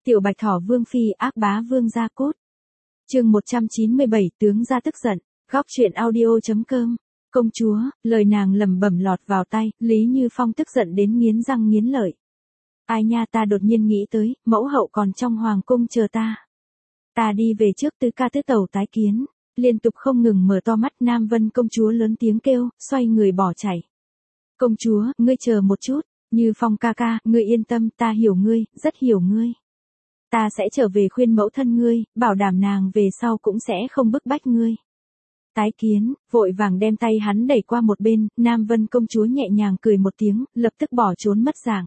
Tiểu Bạch Thỏ Vương Phi ác bá vương gia cốt. Chương 197 tướng gia tức giận. Góc truyện audio.com. Công chúa, lời nàng lẩm bẩm lọt vào tai, Lý Như Phong tức giận đến nghiến răng nghiến lợi. Ai nha, ta đột nhiên nghĩ tới, mẫu hậu còn trong hoàng cung chờ ta. Ta đi về trước tứ ca tứ tẩu tái kiến. Liên tục không ngừng mở to mắt, Nam Vân công chúa lớn tiếng kêu, xoay người bỏ chạy. Công chúa, ngươi chờ một chút. Như Phong ca ca, ngươi yên tâm, ta hiểu ngươi, rất hiểu ngươi. Ta sẽ trở về khuyên mẫu thân ngươi, bảo đảm nàng về sau cũng sẽ không bức bách ngươi. Tái kiến, vội vàng đem tay hắn đẩy qua một bên, Nam Vân công chúa nhẹ nhàng cười một tiếng, lập tức bỏ trốn mất dạng.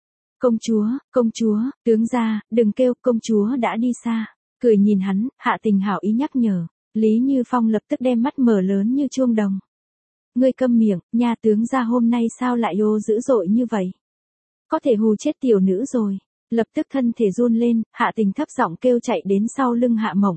Công chúa, tướng gia, đừng kêu, công chúa đã đi xa. Cười nhìn hắn, Hạ Tình hảo ý nhắc nhở. Lý Như Phong lập tức đem mắt mở lớn như chuông đồng. Ngươi câm miệng, nha, tướng gia hôm nay sao lại ô dữ dội như vậy? Có thể hù chết tiểu nữ rồi. Lập tức thân thể run lên, Hạ Tình thấp giọng kêu chạy đến sau lưng Hạ Mộng.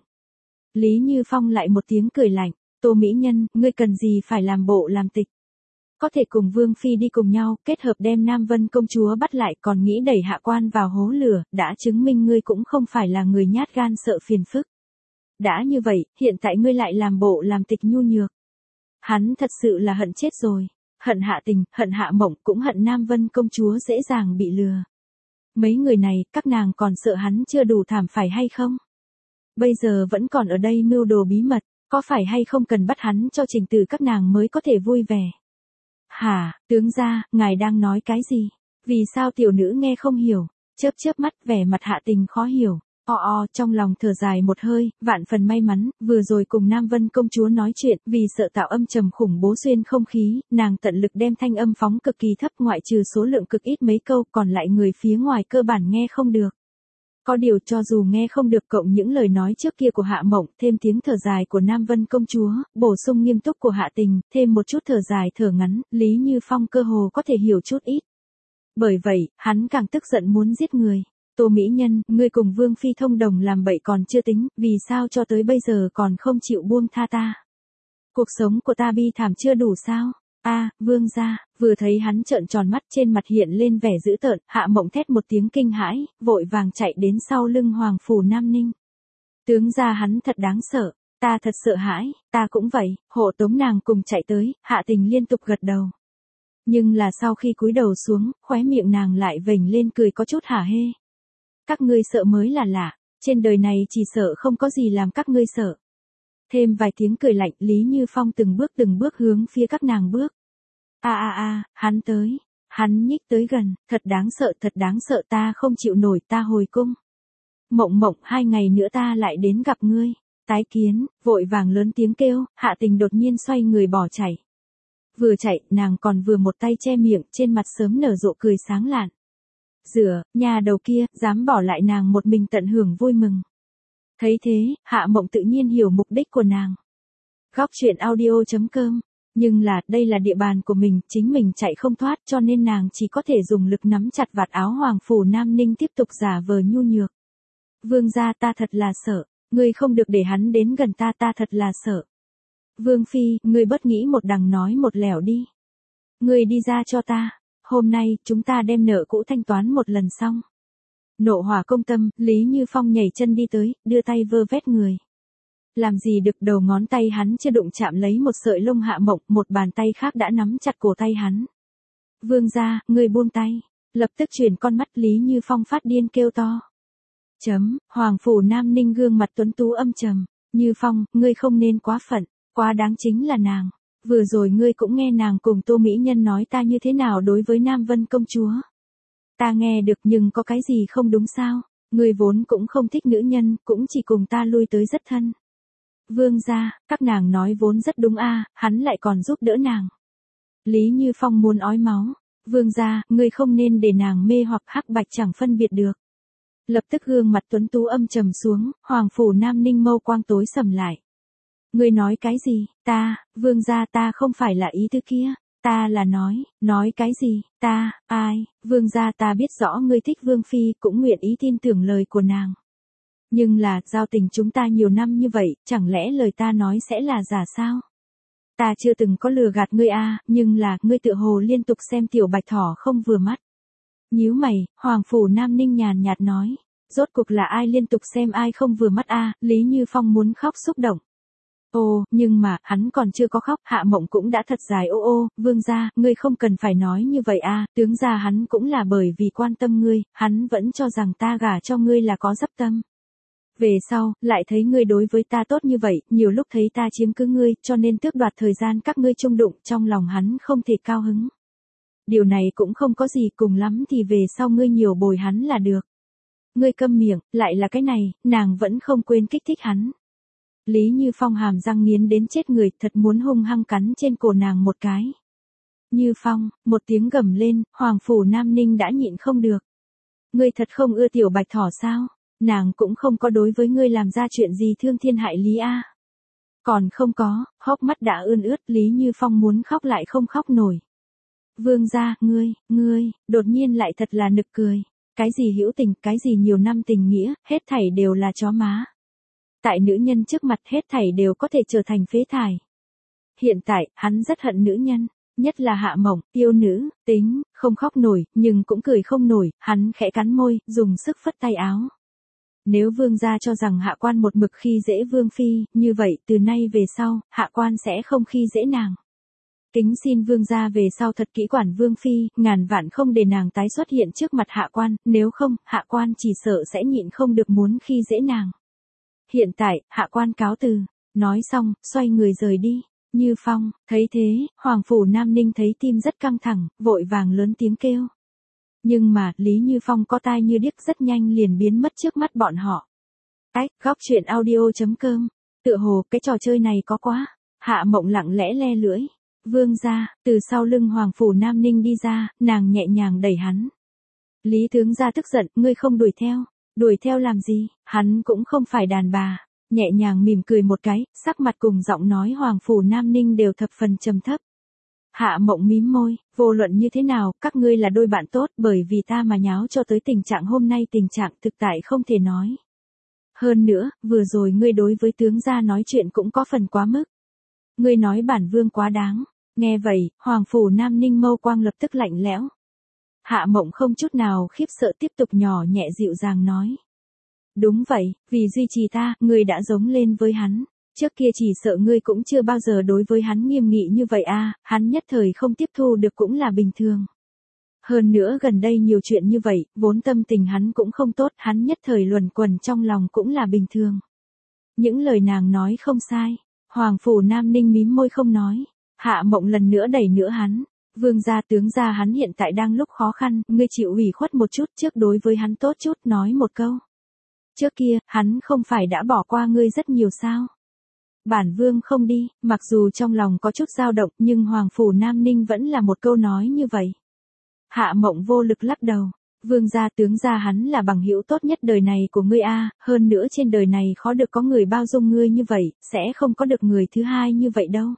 Lý Như Phong lại một tiếng cười lạnh, Tô mỹ nhân, ngươi cần gì phải làm bộ làm tịch. Có thể cùng Vương Phi đi cùng nhau, kết hợp đem Nam Vân công chúa bắt lại, còn nghĩ đẩy hạ quan vào hố lửa, đã chứng minh ngươi cũng không phải là người nhát gan sợ phiền phức. Đã như vậy, hiện tại ngươi lại làm bộ làm tịch nhu nhược. Hắn thật sự là hận chết rồi. Hận Hạ Tình, hận Hạ Mộng, cũng hận Nam Vân công chúa dễ dàng bị lừa. Mấy người này, các nàng còn sợ hắn chưa đủ thảm phải hay không? Bây giờ vẫn còn ở đây mưu đồ bí mật, có phải hay không cần bắt hắn cho trình từ các nàng mới có thể vui vẻ? Hả, tướng gia, ngài đang nói cái gì? Vì sao tiểu nữ nghe không hiểu? Chớp mắt, vẻ mặt Hạ Tình khó hiểu. Trong lòng thở dài một hơi, vạn phần may mắn, vừa rồi cùng Nam Vân công chúa nói chuyện, vì sợ tạo âm trầm khủng bố xuyên không khí, nàng tận lực đem thanh âm phóng cực kỳ thấp, ngoại trừ số lượng cực ít mấy câu, còn lại người phía ngoài cơ bản nghe không được. Có điều cho dù nghe không được, cộng những lời nói trước kia của Hạ Mộng, thêm tiếng thở dài của Nam Vân công chúa, bổ sung nghiêm túc của Hạ Tình, thêm một chút thở dài thở ngắn, Lý Như Phong cơ hồ có thể hiểu chút ít. Bởi vậy, hắn càng tức giận muốn giết người. Tô mỹ nhân, ngươi cùng Vương Phi thông đồng làm bậy còn chưa tính, vì sao cho tới bây giờ còn không chịu buông tha ta? Cuộc sống của ta bi thảm chưa đủ sao? Vương gia, vừa thấy hắn trợn tròn mắt, trên mặt hiện lên vẻ dữ tợn, Hạ Mộng thét một tiếng kinh hãi, vội vàng chạy đến sau lưng Hoàng phủ Nam Ninh. Tướng gia, hắn thật đáng sợ, ta thật sợ hãi, ta cũng vậy, hộ tống nàng cùng chạy tới, Hạ Tình liên tục gật đầu. Nhưng là sau khi cúi đầu xuống, khóe miệng nàng lại vểnh lên cười có chút hả hê. Các ngươi sợ mới là lạ, trên đời này chỉ sợ không có gì làm các ngươi sợ. Thêm vài tiếng cười lạnh, Lý Như Phong từng bước hướng phía các nàng bước. Hắn tới, hắn nhích tới gần, thật đáng sợ, ta không chịu nổi, ta hồi cung. Mộng, 2 ngày nữa ta lại đến gặp ngươi. Tái kiến, vội vàng lớn tiếng kêu, Hạ Tình đột nhiên xoay người bỏ chạy. Vừa chạy, nàng còn vừa một tay che miệng, trên mặt sớm nở rộ cười sáng lạn. Nhà đầu kia, dám bỏ lại nàng một mình tận hưởng vui mừng. Thấy thế, Hạ Mộng tự nhiên hiểu mục đích của nàng. Góc truyện audio.com. Nhưng là, đây là địa bàn của mình, chính mình chạy không thoát, cho nên nàng chỉ có thể dùng lực nắm chặt vạt áo Hoàng phủ Nam Ninh, tiếp tục giả vờ nhu nhược. Vương gia, ta thật là sợ, ngươi không được để hắn đến gần ta, ta thật là sợ. Vương Phi, ngươi bớt nghĩ một đằng nói một lẻo đi. Ngươi đi ra cho ta, hôm nay, chúng ta đem nợ cũ thanh toán một lần xong. Nộ hỏa công tâm, Lý Như Phong nhảy chân đi tới, đưa tay vơ vét người. Làm gì được, đầu ngón tay hắn chưa đụng chạm lấy một sợi lông Hạ Mộng, một bàn tay khác đã nắm chặt cổ tay hắn. Vương gia, ngươi buông tay. Lập tức chuyển con mắt, Lý Như Phong phát điên kêu to. Hoàng phủ Nam Ninh gương mặt tuấn tú âm trầm. Như Phong, ngươi không nên quá phận, quá đáng chính là nàng. Vừa rồi ngươi cũng nghe nàng cùng Tô mỹ nhân nói ta như thế nào đối với Nam Vân công chúa. Ta nghe được, nhưng có cái gì không đúng sao? Ngươi vốn cũng không thích nữ nhân, cũng chỉ cùng ta lui tới rất thân. Vương gia, các nàng nói vốn rất đúng hắn lại còn giúp đỡ nàng. Lý Như Phong muốn ói máu. Vương gia, ngươi không nên để nàng mê hoặc hắc bạch chẳng phân biệt được. Lập tức gương mặt tuấn tú âm trầm xuống, Hoàng phủ Nam Ninh mâu quang tối sầm lại. Ngươi nói cái gì? Vương gia, ta không phải là ý tứ kia. Ta là nói cái gì? Vương gia, ta biết rõ ngươi thích Vương Phi, cũng nguyện ý tin tưởng lời của nàng. Nhưng là, giao tình chúng ta nhiều năm như vậy, chẳng lẽ lời ta nói sẽ là giả sao? Ta chưa từng có lừa gạt ngươi nhưng là, ngươi tựa hồ liên tục xem Tiểu Bạch Thỏ không vừa mắt. Nhíu mày, Hoàng phủ Nam Ninh nhàn nhạt nói. Rốt cuộc là ai liên tục xem ai không vừa mắt a? Lý Như Phong muốn khóc xúc động. Ô, nhưng mà, hắn còn chưa có khóc, Hạ Mộng cũng đã thật dài ô ô, vương gia, ngươi không cần phải nói như vậy a, tướng gia hắn cũng là bởi vì quan tâm ngươi, hắn vẫn cho rằng ta gả cho ngươi là có dấp tâm. Về sau, lại thấy ngươi đối với ta tốt như vậy, nhiều lúc thấy ta chiếm cứ ngươi, cho nên tước đoạt thời gian các ngươi chung đụng, trong lòng hắn không thể cao hứng. Điều này cũng không có gì, cùng lắm thì về sau ngươi nhiều bồi hắn là được. Ngươi câm miệng, lại là cái này, nàng vẫn không quên kích thích hắn. Lý Như Phong hàm răng nghiến đến chết người, thật muốn hung hăng cắn trên cổ nàng một cái. Như Phong, một tiếng gầm lên, Hoàng Phủ Nam Ninh đã nhịn không được. Ngươi thật không ưa tiểu bạch thỏ sao? Nàng cũng không có đối với ngươi làm ra chuyện gì thương thiên hại lý a. Còn không có, hốc mắt đã ươn ướt, Lý Như Phong muốn khóc lại không khóc nổi. Vương gia, ngươi, đột nhiên lại thật là nực cười. Cái gì hữu tình, cái gì nhiều năm tình nghĩa, hết thảy đều là chó má. Tại nữ nhân trước mặt hết thảy đều có thể trở thành phế thải. Hiện tại, hắn rất hận nữ nhân, nhất là Hạ Mộng, yêu nữ, tính, không khóc nổi, nhưng cũng cười không nổi, hắn khẽ cắn môi, dùng sức phất tay áo. Nếu vương gia cho rằng hạ quan một mực khi dễ vương phi, như vậy từ nay về sau, hạ quan sẽ không khi dễ nàng. Kính xin vương gia về sau thật kỹ quản vương phi, ngàn vạn không để nàng tái xuất hiện trước mặt hạ quan, nếu không, hạ quan chỉ sợ sẽ nhịn không được muốn khi dễ nàng. Hiện tại, hạ quan cáo từ, nói xong, xoay người rời đi. Như Phong, thấy thế, Hoàng Phủ Nam Ninh thấy tim rất căng thẳng, vội vàng lớn tiếng kêu. Nhưng mà, Lý Như Phong có tai như điếc rất nhanh liền biến mất trước mắt bọn họ. Góc truyện audio.com, tựa hồ, cái trò chơi này có quá. Hạ Mộng lặng lẽ le lưỡi. Vương gia, từ sau lưng Hoàng Phủ Nam Ninh đi ra, nàng nhẹ nhàng đẩy hắn. Lý tướng gia tức giận, ngươi không đuổi theo. Đuổi theo làm gì, hắn cũng không phải đàn bà. Nhẹ nhàng mỉm cười một cái, sắc mặt cùng giọng nói Hoàng Phủ Nam Ninh đều thập phần trầm thấp. Hạ Mộng mím môi, vô luận như thế nào, các ngươi là đôi bạn tốt, bởi vì ta mà nháo cho tới tình trạng hôm nay, tình trạng thực tại không thể nói. Hơn nữa, vừa rồi ngươi đối với tướng gia nói chuyện cũng có phần quá mức. Ngươi nói bản vương quá đáng. Nghe vậy, Hoàng Phủ Nam Ninh mâu quang lập tức lạnh lẽo. Hạ Mộng không chút nào khiếp sợ tiếp tục nhỏ nhẹ dịu dàng nói. Đúng vậy, vì duy trì ta, ngươi đã giống lên với hắn. Trước kia chỉ sợ ngươi cũng chưa bao giờ đối với hắn nghiêm nghị như vậy a, hắn nhất thời không tiếp thu được cũng là bình thường. Hơn nữa gần đây nhiều chuyện như vậy, vốn tâm tình hắn cũng không tốt, hắn nhất thời luẩn quẩn trong lòng cũng là bình thường. Những lời nàng nói không sai. Hoàng Phủ Nam Ninh mím môi không nói. Hạ Mộng lần nữa đẩy nữa hắn. Vương gia tướng gia hắn hiện tại đang lúc khó khăn, ngươi chịu ủy khuất một chút trước đối với hắn tốt chút nói một câu. Trước kia, hắn không phải đã bỏ qua ngươi rất nhiều sao? Bản vương không đi, mặc dù trong lòng có chút dao động nhưng Hoàng Phủ Nam Ninh vẫn là một câu nói như vậy. Hạ Mộng vô lực lắc đầu. Vương gia tướng gia hắn là bằng hữu tốt nhất đời này của ngươi a, hơn nữa trên đời này khó được có người bao dung ngươi như vậy, sẽ không có được người thứ hai như vậy đâu.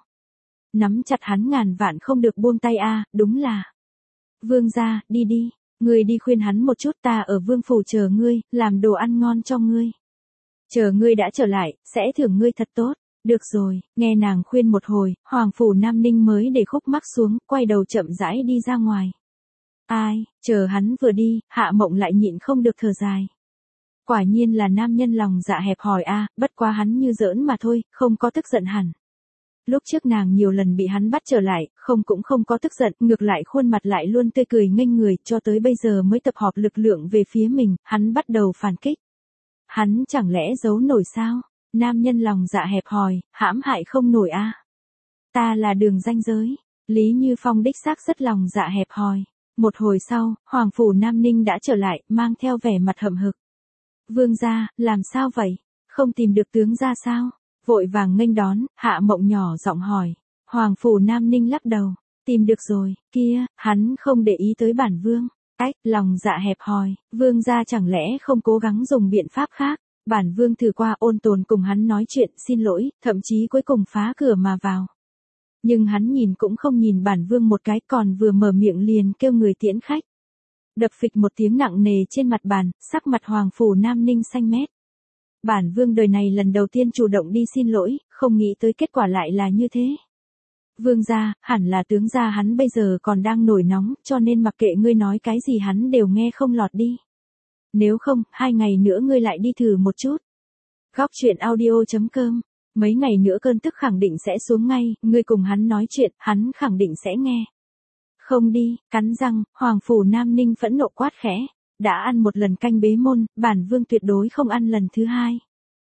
Nắm chặt hắn ngàn vạn không được buông tay a, đúng là. Vương gia, đi đi, ngươi đi khuyên hắn một chút, ta ở vương phủ chờ ngươi, làm đồ ăn ngon cho ngươi. Chờ ngươi đã trở lại, sẽ thưởng ngươi thật tốt. Được rồi, nghe nàng khuyên một hồi, Hoàng Phủ Nam Ninh mới để khúc mắc xuống, quay đầu chậm rãi đi ra ngoài. Ai, chờ hắn vừa đi, Hạ Mộng lại nhịn không được thở dài. Quả nhiên là nam nhân lòng dạ hẹp hòi a, bất quá hắn như giỡn mà thôi, không có tức giận hẳn. Lúc trước nàng nhiều lần bị hắn bắt trở lại, cũng không có tức giận, ngược lại khuôn mặt lại luôn tươi cười nghênh người, cho tới bây giờ mới tập hợp lực lượng về phía mình, hắn bắt đầu phản kích. Hắn chẳng lẽ giấu nổi sao? Nam nhân lòng dạ hẹp hòi, hãm hại không nổi a. Ta là đường ranh giới. Lý Như Phong đích xác rất lòng dạ hẹp hòi. Một hồi sau, Hoàng Phủ Nam Ninh đã trở lại, mang theo vẻ mặt hậm hực. Vương gia, làm sao vậy? Không tìm được tướng gia sao? Vội vàng nghênh đón, Hạ Mộng nhỏ giọng hỏi. Hoàng Phủ Nam Ninh lắc đầu. Tìm được rồi, kia, hắn không để ý tới bản vương. Lòng dạ hẹp hòi, vương gia chẳng lẽ không cố gắng dùng biện pháp khác? Bản vương thử qua ôn tồn cùng hắn nói chuyện, xin lỗi, thậm chí cuối cùng phá cửa mà vào. Nhưng hắn nhìn cũng không nhìn bản vương một cái, còn vừa mở miệng liền kêu người tiễn khách. Đập phịch một tiếng nặng nề trên mặt bàn, sắc mặt Hoàng Phủ Nam Ninh xanh mét. Bản vương đời này lần đầu tiên chủ động đi xin lỗi, không nghĩ tới kết quả lại là như thế. Vương gia, hẳn là tướng gia hắn bây giờ còn đang nổi nóng, cho nên mặc kệ ngươi nói cái gì hắn đều nghe không lọt đi. Nếu không, 2 ngày nữa ngươi lại đi thử một chút. Góc chuyện audio.com. Mấy ngày nữa cơn tức khẳng định sẽ xuống ngay, ngươi cùng hắn nói chuyện, hắn khẳng định sẽ nghe. Không đi, cắn răng, Hoàng Phủ Nam Ninh phẫn nộ quát khẽ. Đã ăn một lần canh bế môn, bản vương tuyệt đối không ăn lần thứ hai.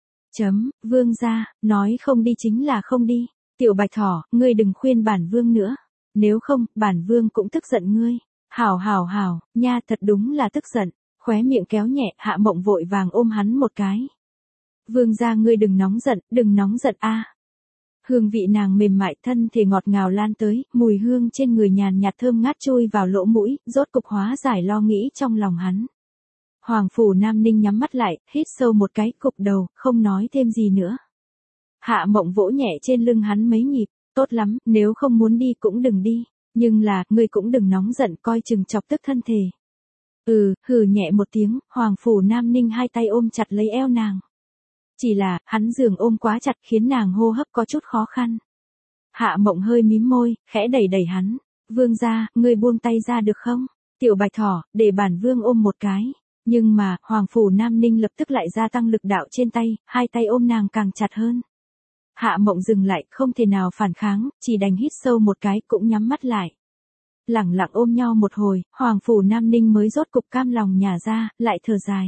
Vương gia, nói không đi chính là không đi. Tiểu Bạch Thỏ, ngươi đừng khuyên bản vương nữa. Nếu không, bản vương cũng tức giận ngươi. Hảo, nha thật đúng là tức giận. Khóe miệng kéo nhẹ, Hạ Mộng vội vàng ôm hắn một cái. Vương gia ngươi đừng nóng giận a. Hương vị nàng mềm mại thân thể ngọt ngào lan tới, mùi hương trên người nhàn nhạt thơm ngát chui vào lỗ mũi, rốt cục hóa giải lo nghĩ trong lòng hắn. Hoàng Phủ Nam Ninh nhắm mắt lại, hít sâu một cái, cụp đầu, không nói thêm gì nữa. Hạ Mộng vỗ nhẹ trên lưng hắn mấy nhịp, tốt lắm, nếu không muốn đi cũng đừng đi, nhưng là, ngươi cũng đừng nóng giận coi chừng chọc tức thân thể. Hừ nhẹ một tiếng, Hoàng Phủ Nam Ninh hai tay ôm chặt lấy eo nàng. Chỉ là, hắn giường ôm quá chặt khiến nàng hô hấp có chút khó khăn. Hạ Mộng hơi mím môi, khẽ đẩy hắn. Vương gia, ngươi buông tay ra được không? Tiểu Bạch Thỏ, để bản vương ôm một cái. Nhưng mà, Hoàng Phủ Nam Ninh lập tức lại gia tăng lực đạo trên tay, hai tay ôm nàng càng chặt hơn. Hạ Mộng dừng lại, không thể nào phản kháng, chỉ đành hít sâu một cái cũng nhắm mắt lại. Lẳng lặng ôm nhau một hồi, Hoàng Phủ Nam Ninh mới rốt cục cam lòng nhả ra, lại thở dài.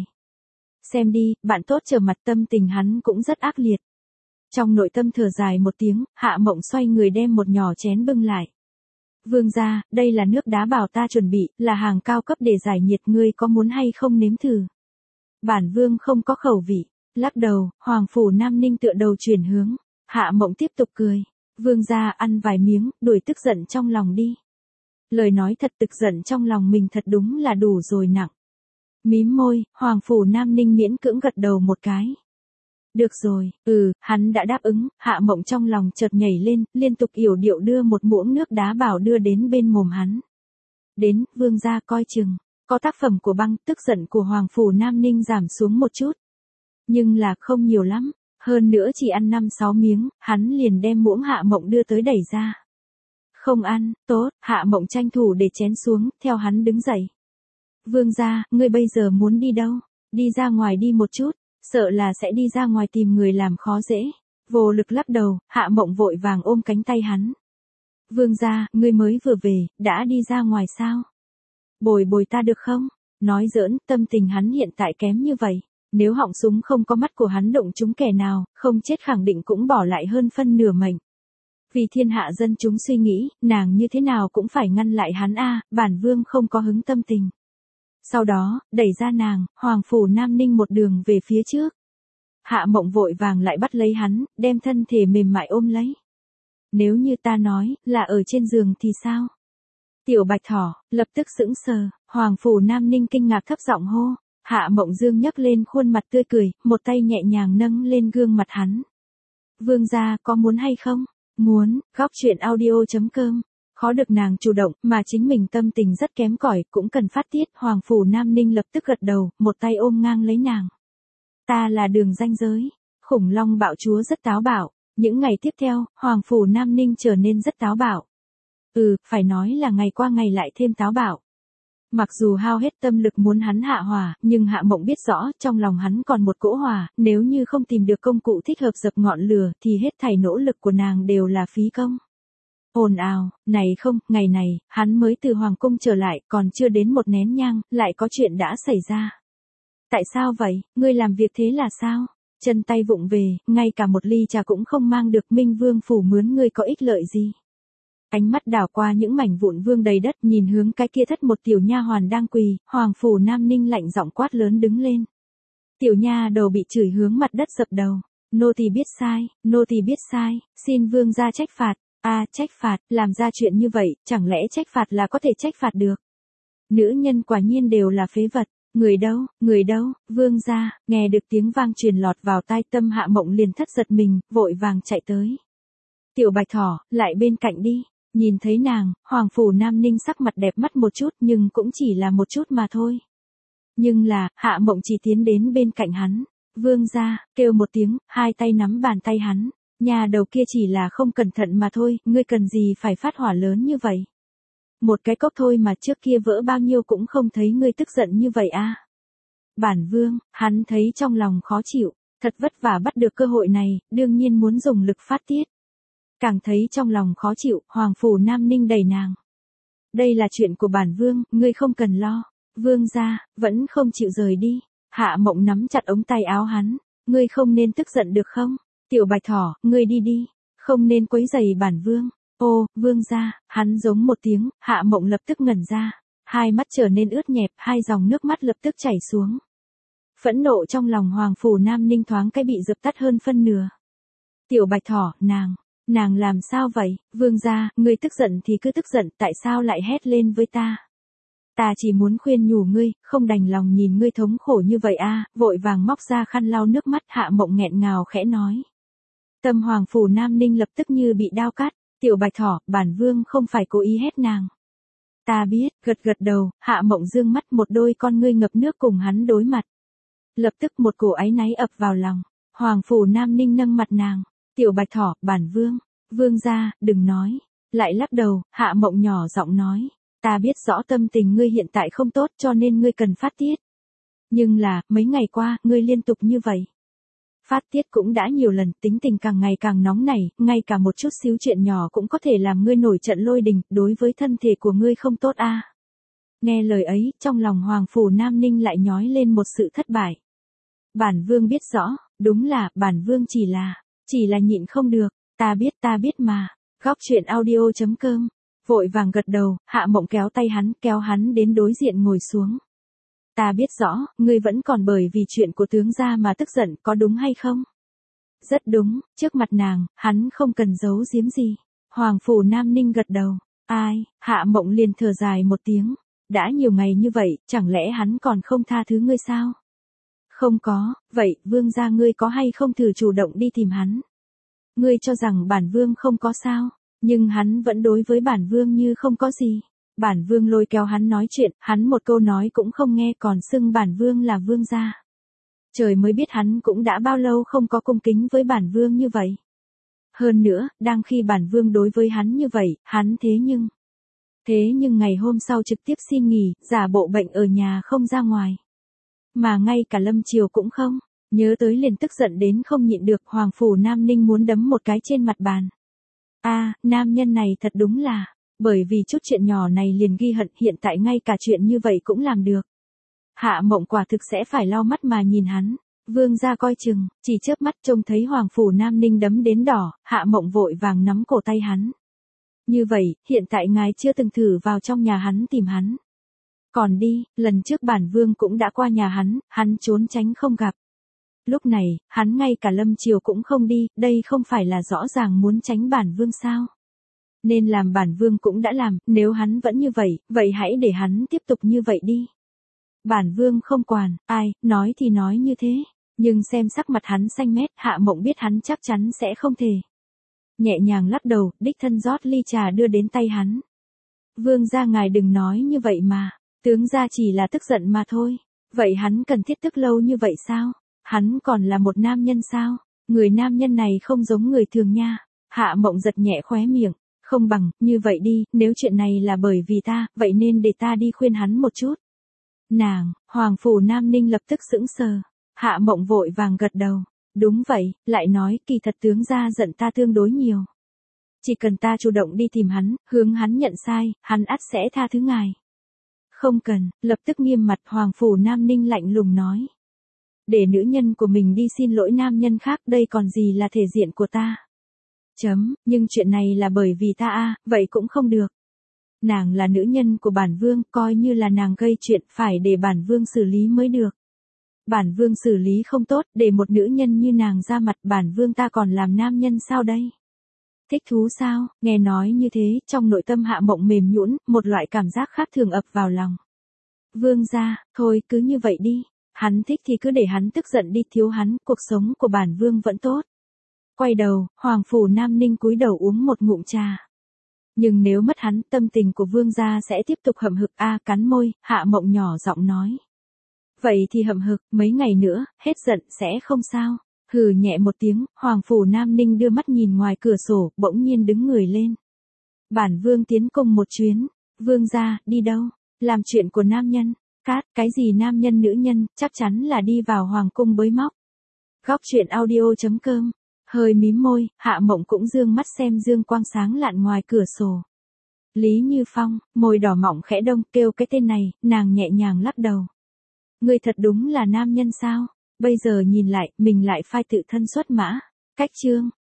Xem đi, bạn tốt trở mặt tâm tình hắn cũng rất ác liệt. Trong nội tâm thở dài một tiếng, Hạ Mộng xoay người đem một nhỏ chén bưng lại. Vương gia, đây là nước đá bảo ta chuẩn bị, là hàng cao cấp để giải nhiệt, ngươi có muốn hay không nếm thử? Bản vương không có khẩu vị. Lắc đầu, Hoàng Phủ Nam Ninh tựa đầu chuyển hướng. Hạ Mộng tiếp tục cười. Vương gia ăn vài miếng, đuổi tức giận trong lòng đi. Lời nói thật tức giận trong lòng mình thật đúng là đủ rồi nặng. Mím môi, Hoàng Phủ Nam Ninh miễn cưỡng gật đầu một cái. Được rồi, hắn đã đáp ứng, Hạ Mộng trong lòng chợt nhảy lên, liên tục yểu điệu đưa một muỗng nước đá bảo đưa đến bên mồm hắn. Đến, vương gia coi chừng, có tác phẩm của băng, tức giận của Hoàng Phủ Nam Ninh giảm xuống một chút. Nhưng là không nhiều lắm, hơn nữa chỉ ăn 5-6 miếng, hắn liền đem muỗng Hạ Mộng đưa tới đẩy ra. Không ăn, tốt, Hạ Mộng tranh thủ để chén xuống, theo hắn đứng dậy. Vương gia, ngươi bây giờ muốn đi đâu? Đi ra ngoài đi một chút, sợ là sẽ đi ra ngoài tìm người làm khó dễ. Vô lực lắc đầu, Hạ Mộng vội vàng ôm cánh tay hắn. Vương gia, ngươi mới vừa về, đã đi ra ngoài sao? Bồi ta được không? Nói giỡn, tâm tình hắn hiện tại kém như vậy. Nếu họng súng không có mắt của hắn đụng trúng kẻ nào, không chết khẳng định cũng bỏ lại hơn phân nửa mệnh. Vì thiên hạ dân chúng suy nghĩ, nàng như thế nào cũng phải ngăn lại hắn bản vương không có hứng tâm tình. Sau đó, đẩy ra nàng, Hoàng Phủ Nam Ninh một đường về phía trước. Hạ Mộng vội vàng lại bắt lấy hắn, đem thân thể mềm mại ôm lấy. Nếu như ta nói, là ở trên giường thì sao? Tiểu Bạch Thỏ, lập tức sững sờ, Hoàng Phủ Nam Ninh kinh ngạc thấp giọng hô. Hạ Mộng dương nhấc lên khuôn mặt tươi cười, một tay nhẹ nhàng nâng lên gương mặt hắn. Vương gia có muốn hay không? Muốn, góc chuyện audio.com. Khó được nàng chủ động, mà chính mình tâm tình rất kém cỏi, cũng cần phát tiết. Hoàng Phủ Nam Ninh lập tức gật đầu, một tay ôm ngang lấy nàng. Ta là đường ranh giới. Khủng long bạo chúa rất táo bạo. Những ngày tiếp theo, Hoàng Phủ Nam Ninh trở nên rất táo bạo. Phải nói là ngày qua ngày lại thêm táo bạo. Mặc dù hao hết tâm lực muốn hắn hạ hỏa, nhưng Hạ Mộng biết rõ, trong lòng hắn còn một cỗ hỏa, nếu như không tìm được công cụ thích hợp dập ngọn lửa, thì hết thảy nỗ lực của nàng đều là phí công. Ồn ào, này không, ngày này, hắn mới từ Hoàng Cung trở lại, còn chưa đến một nén nhang, lại có chuyện đã xảy ra. Tại sao vậy, ngươi làm việc thế là sao? Chân tay vụng về, ngay cả một ly trà cũng không mang được, Minh Vương phủ mướn ngươi có ích lợi gì? Ánh mắt đảo qua những mảnh vụn vương đầy đất, nhìn hướng cái kia thất một tiểu nha hoàn đang quỳ, Hoàng Phủ Nam Ninh lạnh giọng quát lớn đứng lên. Tiểu nha đầu bị chửi hướng mặt đất dập đầu. Nô tỳ biết sai, xin vương gia trách phạt. Trách phạt, làm ra chuyện như vậy, chẳng lẽ trách phạt là có thể trách phạt được? Nữ nhân quả nhiên đều là phế vật. Người đâu, vương gia, nghe được tiếng vang truyền lọt vào tai, tâm Hạ Mộng liền thất giật mình, vội vàng chạy tới. Tiểu Bạch Thỏ, lại bên cạnh đi. Nhìn thấy nàng, Hoàng Phủ Nam Ninh sắc mặt đẹp mắt một chút, nhưng cũng chỉ là một chút mà thôi. Nhưng là, Hạ Mộng chỉ tiến đến bên cạnh hắn. Vương gia, kêu một tiếng, hai tay nắm bàn tay hắn. Nhà đầu kia chỉ là không cẩn thận mà thôi, ngươi cần gì phải phát hỏa lớn như vậy? Một cái cốc thôi mà trước kia vỡ bao nhiêu cũng không thấy ngươi tức giận như vậy Bản vương, hắn thấy trong lòng khó chịu, thật vất vả bắt được cơ hội này, đương nhiên muốn dùng lực phát tiết. Càng thấy trong lòng khó chịu, Hoàng Phủ Nam Ninh đẩy nàng. Đây là chuyện của bản vương, ngươi không cần lo. Vương gia, vẫn không chịu rời đi. Hạ Mộng nắm chặt ống tay áo hắn. Ngươi không nên tức giận được không? Tiểu Bạch Thỏ, ngươi đi đi. Không nên quấy rầy bản vương. Ô, vương gia, hắn giống một tiếng, Hạ Mộng lập tức ngẩn ra. Hai mắt trở nên ướt nhẹp, hai dòng nước mắt lập tức chảy xuống. Phẫn nộ trong lòng Hoàng Phủ Nam Ninh thoáng cái bị dập tắt hơn phân nửa. Tiểu Bạch Thỏ, nàng làm sao vậy? Vương gia, ngươi tức giận thì cứ tức giận, tại sao lại hét lên với ta? Ta chỉ muốn khuyên nhủ ngươi, không đành lòng nhìn ngươi thống khổ như vậy a. Vội vàng móc ra khăn lau nước mắt. Hạ Mộng nghẹn ngào khẽ nói. Tâm Hoàng Phủ Nam Ninh lập tức như bị đao cắt. Tiểu Bạch Thỏ, bản vương không phải cố ý hét nàng. Ta biết, gật gật đầu. Hạ Mộng dương mắt, một đôi con ngươi ngập nước cùng hắn đối mặt. Lập tức một cổ áy náy ập vào lòng. Hoàng Phủ Nam Ninh nâng mặt nàng. Tiểu Bạch Thỏ, bản vương. Vương gia, đừng nói. Lại lắc đầu, Hạ Mộng nhỏ giọng nói. Ta biết rõ tâm tình ngươi hiện tại không tốt cho nên ngươi cần phát tiết. Nhưng là, mấy ngày qua, ngươi liên tục như vậy. Phát tiết cũng đã nhiều lần, tính tình càng ngày càng nóng nảy, ngay cả một chút xíu chuyện nhỏ cũng có thể làm ngươi nổi trận lôi đình, đối với thân thể của ngươi không tốt a. Nghe lời ấy, trong lòng Hoàng Phủ Nam Ninh lại nhói lên một sự thất bại. Bản vương biết rõ, đúng là, bản vương chỉ là nhịn không được, ta biết mà. Góc truyện audio.com, vội vàng gật đầu, Hạ Mộng kéo tay hắn, kéo hắn đến đối diện ngồi xuống. Ta biết rõ, ngươi vẫn còn bởi vì chuyện của tướng gia mà tức giận, có đúng hay không? Rất đúng, trước mặt nàng, hắn không cần giấu giếm gì. Hoàng Phủ Nam Ninh gật đầu. Ai? Hạ Mộng liền thở dài một tiếng. Đã nhiều ngày như vậy, chẳng lẽ hắn còn không tha thứ ngươi sao? Không có, vậy, vương gia ngươi có hay không thử chủ động đi tìm hắn? Ngươi cho rằng bản vương không có sao, nhưng hắn vẫn đối với bản vương như không có gì. Bản vương lôi kéo hắn nói chuyện, hắn một câu nói cũng không nghe còn xưng bản vương là vương gia. Trời mới biết hắn cũng đã bao lâu không có cung kính với bản vương như vậy. Hơn nữa, đang khi bản vương đối với hắn như vậy, hắn thế nhưng ngày hôm sau trực tiếp xin nghỉ, giả bộ bệnh ở nhà không ra ngoài. Mà ngay cả Lâm Triều cũng không, nhớ tới liền tức giận đến không nhịn được. Hoàng Phủ Nam Ninh muốn đấm một cái trên mặt bàn. Nam nhân này thật đúng là, bởi vì chút chuyện nhỏ này liền ghi hận, hiện tại ngay cả chuyện như vậy cũng làm được. Hạ Mộng quả thực sẽ phải lau mắt mà nhìn hắn. Vương gia coi chừng, chỉ chớp mắt trông thấy Hoàng Phủ Nam Ninh đấm đến đỏ, Hạ Mộng vội vàng nắm cổ tay hắn. Như vậy, hiện tại ngài chưa từng thử vào trong nhà hắn tìm hắn. Còn đi, lần trước bản vương cũng đã qua nhà hắn trốn tránh không gặp. Lúc này, hắn ngay cả Lâm Triều cũng không đi, đây không phải là rõ ràng muốn tránh bản vương sao? Nên làm bản vương cũng đã làm, nếu hắn vẫn như vậy hãy để hắn tiếp tục như vậy đi. Bản vương không quản, nói thì nói như thế, nhưng xem sắc mặt hắn xanh mét, Hạ Mộng biết hắn chắc chắn sẽ không thể. Nhẹ nhàng lắc đầu, đích thân rót ly trà đưa đến tay hắn. Vương gia ngài đừng nói như vậy mà, tướng gia chỉ là tức giận mà thôi. Vậy hắn cần thiết tức lâu như vậy sao? Hắn còn là một nam nhân sao? Người nam nhân này không giống người thường nha. Hạ Mộng giật nhẹ khóe miệng. Không bằng, như vậy đi, nếu chuyện này là bởi vì ta, vậy nên để ta đi khuyên hắn một chút. Hoàng Phủ Nam Ninh lập tức sững sờ. Hạ Mộng vội vàng gật đầu. Đúng vậy, lại nói, kỳ thật tướng gia giận ta tương đối nhiều. Chỉ cần ta chủ động đi tìm hắn, hướng hắn nhận sai, hắn ắt sẽ tha thứ ngài. Không cần, lập tức nghiêm mặt. Hoàng Phủ Nam Ninh lạnh lùng nói. Để nữ nhân của mình đi xin lỗi nam nhân khác, đây còn gì là thể diện của ta. Nhưng chuyện này là bởi vì ta vậy cũng không được. Nàng là nữ nhân của bản vương, coi như là nàng gây chuyện, phải để bản vương xử lý mới được. Bản vương xử lý không tốt, để một nữ nhân như nàng ra mặt, bản vương ta còn làm nam nhân sao đây? Thích thú sao? Nghe nói như thế, trong nội tâm Hạ Mộng mềm nhũn, một loại cảm giác khác thường ập vào lòng. Vương gia, thôi cứ như vậy đi. Hắn thích thì cứ để hắn tức giận đi, thiếu hắn, cuộc sống của bản vương vẫn tốt. Quay đầu, Hoàng Phủ Nam Ninh cúi đầu uống một ngụm trà. Nhưng nếu mất hắn, tâm tình của vương gia sẽ tiếp tục hậm hực. Cắn môi, Hạ Mộng nhỏ giọng nói. Vậy thì hậm hực, mấy ngày nữa, hết giận sẽ không sao. Hừ nhẹ một tiếng, Hoàng Phủ Nam Ninh đưa mắt nhìn ngoài cửa sổ, bỗng nhiên đứng người lên. Bản vương tiến cung một chuyến. Vương gia, đi đâu? Làm chuyện của nam nhân. Cát, cái gì nam nhân nữ nhân, chắc chắn là đi vào hoàng cung bới móc. Góc truyện audio.com. Hơi mím môi, Hạ Mộng cũng dương mắt xem dương quang sáng lạn ngoài cửa sổ. Lý Như Phong, môi đỏ mọng khẽ đông, kêu cái tên này, nàng nhẹ nhàng lắc đầu. Ngươi thật đúng là nam nhân sao? Bây giờ nhìn lại, mình lại phai tự thân xuất mã. Cách chương.